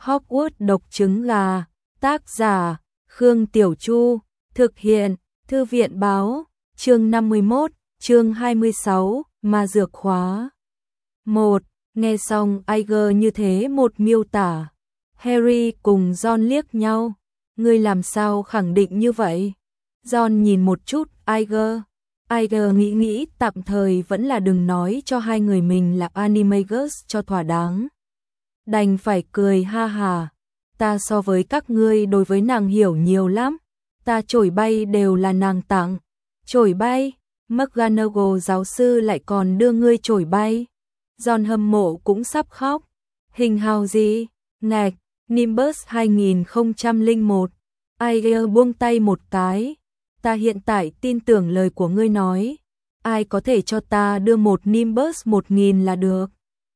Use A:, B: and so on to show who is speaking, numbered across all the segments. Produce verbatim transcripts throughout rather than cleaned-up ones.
A: Hogwarts độc trứng gà, tác giả, Khương Tiểu Chu, thực hiện, Thư viện báo, chương năm mươi mốt, chương hai mươi sáu, ma dược khóa. một. Nghe xong Iger như thế một miêu tả, Harry cùng Ron liếc nhau. Ngươi làm sao khẳng định như vậy? Ron nhìn một chút Iger. Iger nghĩ nghĩ tạm thời vẫn là đừng nói cho hai người mình là Animagus cho thỏa đáng. Đành phải cười ha hà. Ta so với các ngươi đối với nàng hiểu nhiều lắm. Ta chổi bay đều là nàng tặng. Chổi bay? McGonagall giáo sư lại còn đưa ngươi chổi bay. Ron hâm mộ cũng sắp khóc. Hình hào gì? Ngạch, Nimbus hai không không một. Iger buông tay một cái. Ta hiện tại tin tưởng lời của ngươi nói. Ai có thể cho ta đưa một Nimbus một nghìn là được.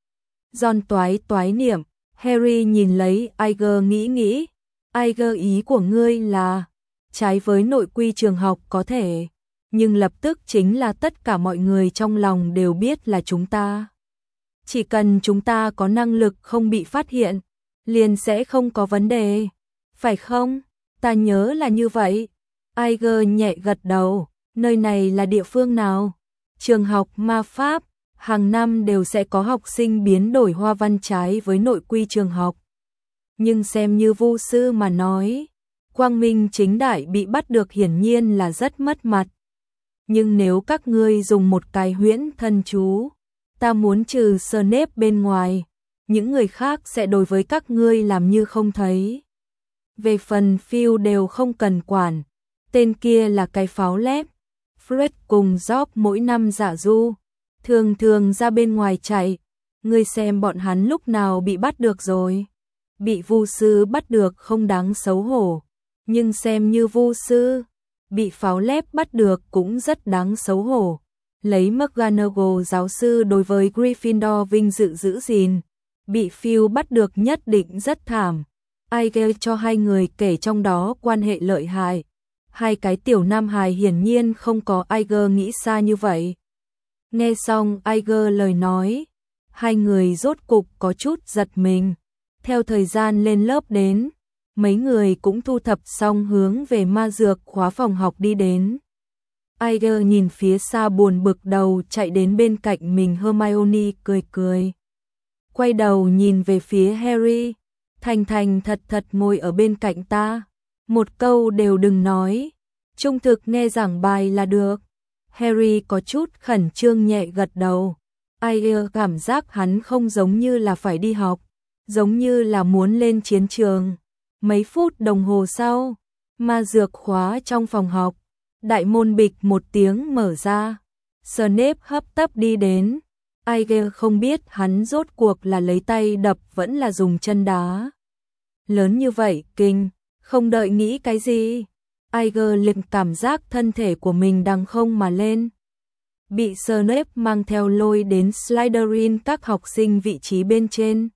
A: Ron toái toái niệm. Harry nhìn lấy Iger nghĩ nghĩ. Iger, ý của ngươi là trái với nội quy trường học có thể, nhưng lập tức chính là tất cả mọi người trong lòng đều biết là chúng ta. Chỉ cần chúng ta có năng lực không bị phát hiện, liền sẽ không có vấn đề. Phải không? Ta nhớ là như vậy. Iger nhẹ gật đầu. Nơi này là địa phương nào? Trường học ma pháp. Hàng năm đều sẽ có học sinh biến đổi hoa văn trái với nội quy trường học. Nhưng xem như vu sư mà nói, quang minh chính đại bị bắt được hiển nhiên là rất mất mặt. Nhưng nếu các ngươi dùng một cái huyễn thân chú, ta muốn trừ Snape bên ngoài, những người khác sẽ đối với các ngươi làm như không thấy. Về phần Phil đều không cần quản, tên kia là cái pháo lép. Fred cùng George mỗi năm dạ du, thường thường ra bên ngoài chạy. Ngươi xem bọn hắn lúc nào bị bắt được rồi. Bị vu sư bắt được không đáng xấu hổ, nhưng xem như vu sư, bị pháo lép bắt được cũng rất đáng xấu hổ. Lấy McGonagall giáo sư đối với Gryffindor vinh dự giữ gìn, bị Phil bắt được nhất định rất thảm. Iger cho hai người kể trong đó quan hệ lợi hại. Hai cái tiểu nam hài hiển nhiên không có Iger nghĩ xa như vậy. Nghe xong Iger lời nói, hai người rốt cục có chút giật mình. Theo thời gian lên lớp đến, mấy người cũng thu thập xong hướng về ma dược khóa phòng học đi đến. Iger nhìn phía xa buồn bực đầu chạy đến bên cạnh mình Hermione cười cười. Quay đầu nhìn về phía Harry, thành thành thật thật ngồi ở bên cạnh ta. Một câu đều đừng nói, trung thực nghe giảng bài là được. Harry có chút khẩn trương nhẹ gật đầu. Iger cảm giác hắn không giống như là phải đi học, giống như là muốn lên chiến trường. Mấy phút đồng hồ sau, ma dược khóa trong phòng học, đại môn bịch một tiếng mở ra. Snape hấp tấp đi đến. Iger không biết hắn rốt cuộc là lấy tay đập vẫn là dùng chân đá. Lớn như vậy kinh, không đợi nghĩ cái gì, Iger liền cảm giác thân thể của mình đằng không mà lên. Bị Snape mang theo lôi đến Slytherin các học sinh vị trí bên trên.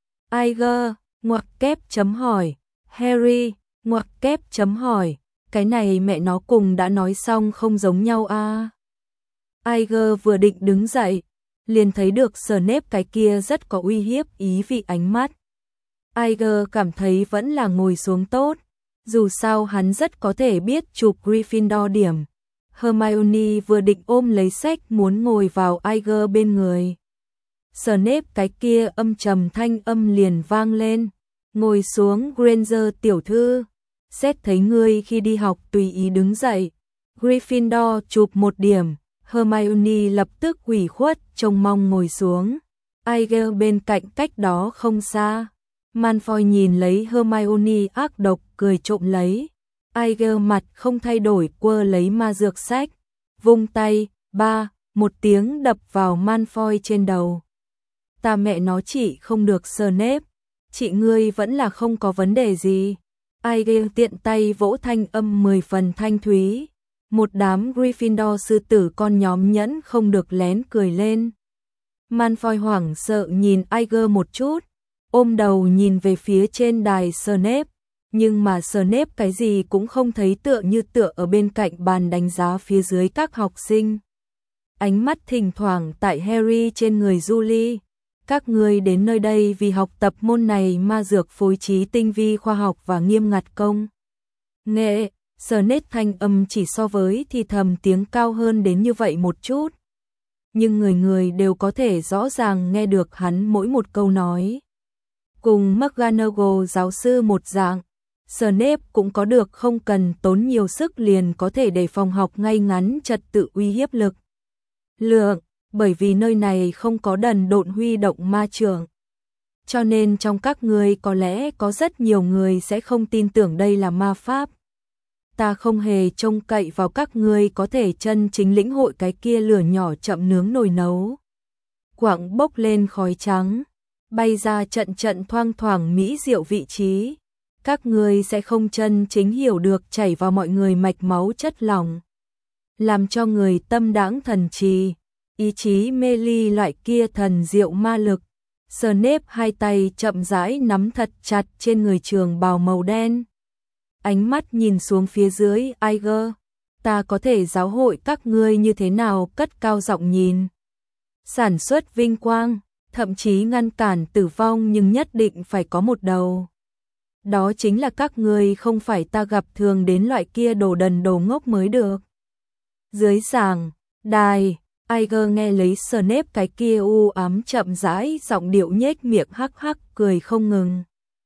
A: Iger, ngoặc kép chấm hỏi. Harry, ngoặc kép chấm hỏi. Cái này mẹ nó cùng đã nói xong không giống nhau a. À. Iger vừa định đứng dậy, liền thấy được Snape cái kia rất có uy hiếp ý vị ánh mắt. Iger cảm thấy vẫn là ngồi xuống tốt, dù sao hắn rất có thể biết chụp Gryffindor điểm. Hermione vừa định ôm lấy sách muốn ngồi vào Iger bên người. Snape cái kia âm trầm thanh âm liền vang lên. Ngồi xuống Granger tiểu thư. Xét thấy ngươi khi đi học tùy ý đứng dậy. Gryffindor chụp một điểm. Hermione lập tức ủy khuất trông mong ngồi xuống. Iger bên cạnh cách đó không xa. Malfoy nhìn lấy Hermione ác độc cười trộm lấy. Iger mặt không thay đổi quơ lấy ma dược sách, vung tay, ba, một tiếng đập vào Malfoy trên đầu. Ta mẹ nó chỉ không được Snape, chị ngươi vẫn là không có vấn đề gì. Iger tiện tay vỗ thanh âm mười phần thanh thúy. Một đám Gryffindor sư tử con nhóm nhẫn không được lén cười lên. Malfoy hoảng sợ nhìn Iger một chút, ôm đầu nhìn về phía trên đài Snape. Nhưng mà Snape cái gì cũng không thấy, tựa như tựa ở bên cạnh bàn đánh giá phía dưới các học sinh. Ánh mắt thỉnh thoảng tại Harry trên người Julie. Các ngươi đến nơi đây vì học tập môn này ma dược phối trí tinh vi khoa học và nghiêm ngặt công nghệ. Snape thanh âm chỉ so với thì thầm tiếng cao hơn đến như vậy một chút. Nhưng người người đều có thể rõ ràng nghe được hắn mỗi một câu nói. Cùng McGonagall giáo sư một dạng, Snape cũng có được không cần tốn nhiều sức liền có thể để phòng học ngay ngắn trật tự uy hiếp lực lượng, bởi vì nơi này không có đần độn huy động ma trưởng. Cho nên trong các ngươi có lẽ có rất nhiều người sẽ không tin tưởng đây là ma pháp. Ta không hề trông cậy vào các ngươi có thể chân chính lĩnh hội cái kia lửa nhỏ chậm nướng nồi nấu. Quặng bốc lên khói trắng, bay ra trận trận thoang thoảng mỹ diệu vị trí. Các ngươi sẽ không chân chính hiểu được chảy vào mọi người mạch máu chất lỏng, làm cho người tâm đãng thần trì, ý chí mê ly loại kia thần diệu ma lực. Snape hai tay chậm rãi nắm thật chặt trên người trường bào màu đen. Ánh mắt nhìn xuống phía dưới, Iger, ta có thể giáo hội các ngươi như thế nào cất cao giọng nhìn. Sản xuất vinh quang, thậm chí ngăn cản tử vong, nhưng nhất định phải có một đầu. Đó chính là các ngươi không phải ta gặp thường đến loại kia đồ đần đồ ngốc mới được. Dưới giảng đài, Iger nghe lấy Snape cái kia u ám chậm rãi giọng điệu nhếch miệng hắc hắc cười không ngừng.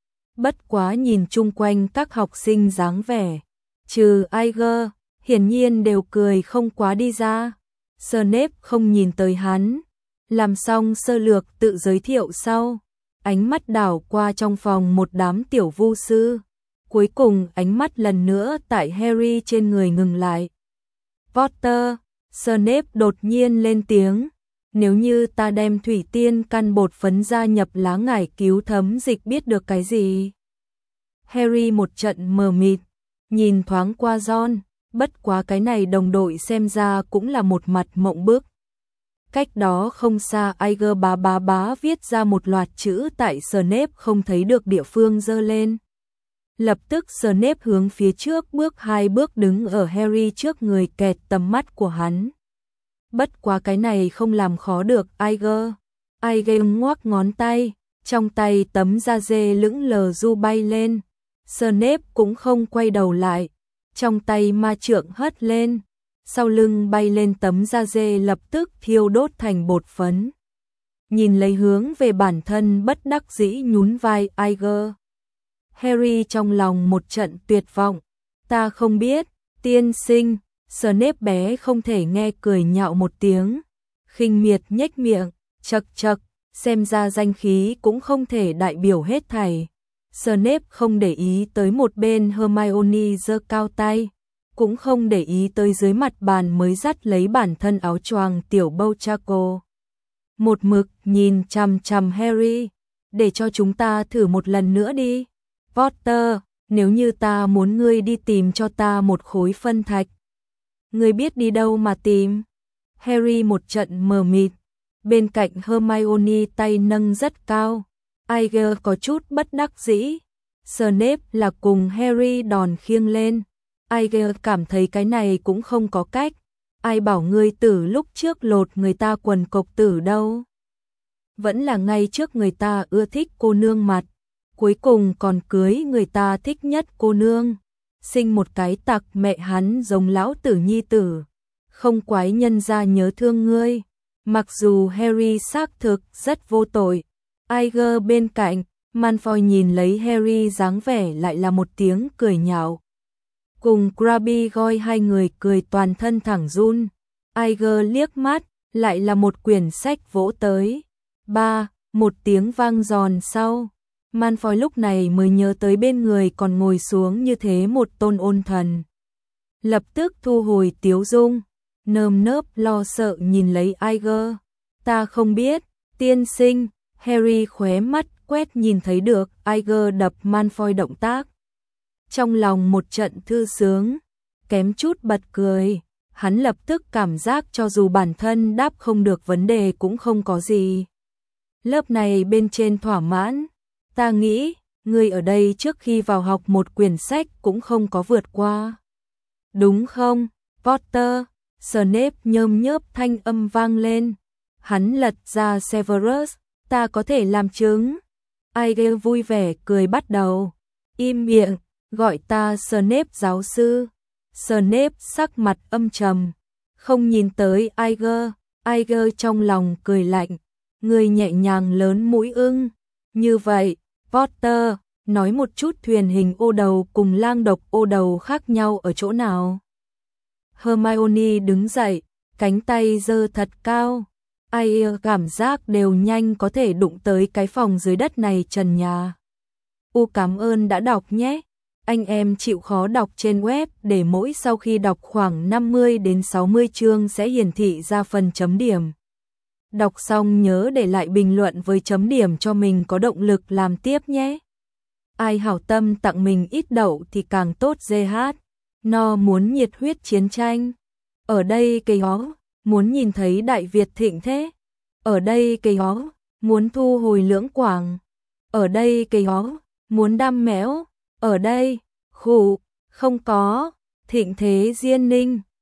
A: Bất quá nhìn chung quanh các học sinh dáng vẻ, trừ Iger, hiển nhiên đều cười không quá đi ra. Snape không nhìn tới hắn, làm xong sơ lược tự giới thiệu sau, ánh mắt đảo qua trong phòng một đám tiểu vu sư, cuối cùng ánh mắt lần nữa tại Harry trên người ngừng lại. Potter, Snape đột nhiên lên tiếng, nếu như ta đem thủy tiên căn bột phấn gia nhập lá ngải cứu thấm dịch biết được cái gì? Harry một trận mờ mịt, nhìn thoáng qua Ron, bất quá cái này đồng đội xem ra cũng là một mặt mộng bức. Cách đó không xa, Iger bá bá bá viết ra một loạt chữ tại Snape không thấy được địa phương giơ lên. Lập tức Snape hướng phía trước bước hai bước đứng ở Harry trước người kẹt tầm mắt của hắn. Bất quá cái này không làm khó được Iger. Iger ngoắc ngón tay, trong tay tấm da dê lững lờ du bay lên. Snape cũng không quay đầu lại, trong tay ma trượng hất lên, sau lưng bay lên tấm da dê lập tức thiêu đốt thành bột phấn. Nhìn lấy hướng về bản thân bất đắc dĩ nhún vai Iger. Harry trong lòng một trận tuyệt vọng, ta không biết, tiên sinh. Snape bé không thể nghe cười nhạo một tiếng, khinh miệt nhếch miệng, chậc chậc, xem ra danh khí cũng không thể đại biểu hết thảy. Snape không để ý tới một bên Hermione giơ cao tay, cũng không để ý tới dưới mặt bàn mới dắt lấy bản thân áo choàng tiểu Bouchaco. Một mực nhìn chằm chằm Harry, để cho chúng ta thử một lần nữa đi. Potter, nếu như ta muốn ngươi đi tìm cho ta một khối phân thạch, ngươi biết đi đâu mà tìm? Harry một trận mờ mịt, bên cạnh Hermione tay nâng rất cao. Iger có chút bất đắc dĩ. Snape là cùng Harry đòn khiêng lên. Iger cảm thấy cái này cũng không có cách. Ai bảo ngươi tử lúc trước lột người ta quần cộc tử đâu. Vẫn là ngay trước người ta ưa thích cô nương mặt, cuối cùng còn cưới người ta thích nhất cô nương. Sinh một cái tặc mẹ hắn giống lão tử nhi tử. Không quái nhân ra nhớ thương ngươi. Mặc dù Harry xác thực rất vô tội. Iger bên cạnh, Malfoy nhìn lấy Harry dáng vẻ lại là một tiếng cười nhạo. Cùng Crabbe Goyle hai người cười toàn thân thẳng run. Iger liếc mắt, lại là một quyển sách vỗ tới. Ba, một tiếng vang giòn sau. Malfoy lúc này mới nhớ tới bên người còn ngồi xuống như thế một tôn ôn thần. Lập tức thu hồi tiếu dung, nơm nớp lo sợ nhìn lấy Iger. Ta không biết, tiên sinh. Harry khóe mắt quét nhìn thấy được Iger đập Malfoy động tác. Trong lòng một trận thư sướng, kém chút bật cười. Hắn lập tức cảm giác cho dù bản thân đáp không được vấn đề cũng không có gì. Lớp này bên trên thỏa mãn. Ta nghĩ, ngươi ở đây trước khi vào học một quyển sách cũng không có vượt qua. Đúng không, Potter? Snape nhơm nhớp thanh âm vang lên. Hắn lật ra Severus, ta có thể làm chứng. Aige vui vẻ cười bắt đầu. Im miệng, gọi ta Snape giáo sư. Snape sắc mặt âm trầm, không nhìn tới Aige. Aige trong lòng cười lạnh, người nhẹ nhàng lớn mũi ưng. Như vậy, Potter, nói một chút thuyền hình ô đầu cùng lang độc ô đầu khác nhau ở chỗ nào? Hermione đứng dậy, cánh tay giơ thật cao. Ai cảm giác đều nhanh có thể đụng tới cái phòng dưới đất này trần nhà. U cảm ơn đã đọc nhé. Anh em chịu khó đọc trên web để mỗi sau khi đọc khoảng năm mươi đến sáu mươi chương sẽ hiển thị ra phần chấm điểm. Đọc xong nhớ để lại bình luận với chấm điểm cho mình có động lực làm tiếp nhé. Ai hảo tâm tặng mình ít đậu thì càng tốt giê hát. No muốn nhiệt huyết chiến tranh. Ở đây cây hó, muốn nhìn thấy Đại Việt thịnh thế. Ở đây cây hó, muốn thu hồi lưỡng quảng. Ở đây cây hó, muốn đam mẽo. Ở đây, khủ, không có, thịnh thế diên ninh.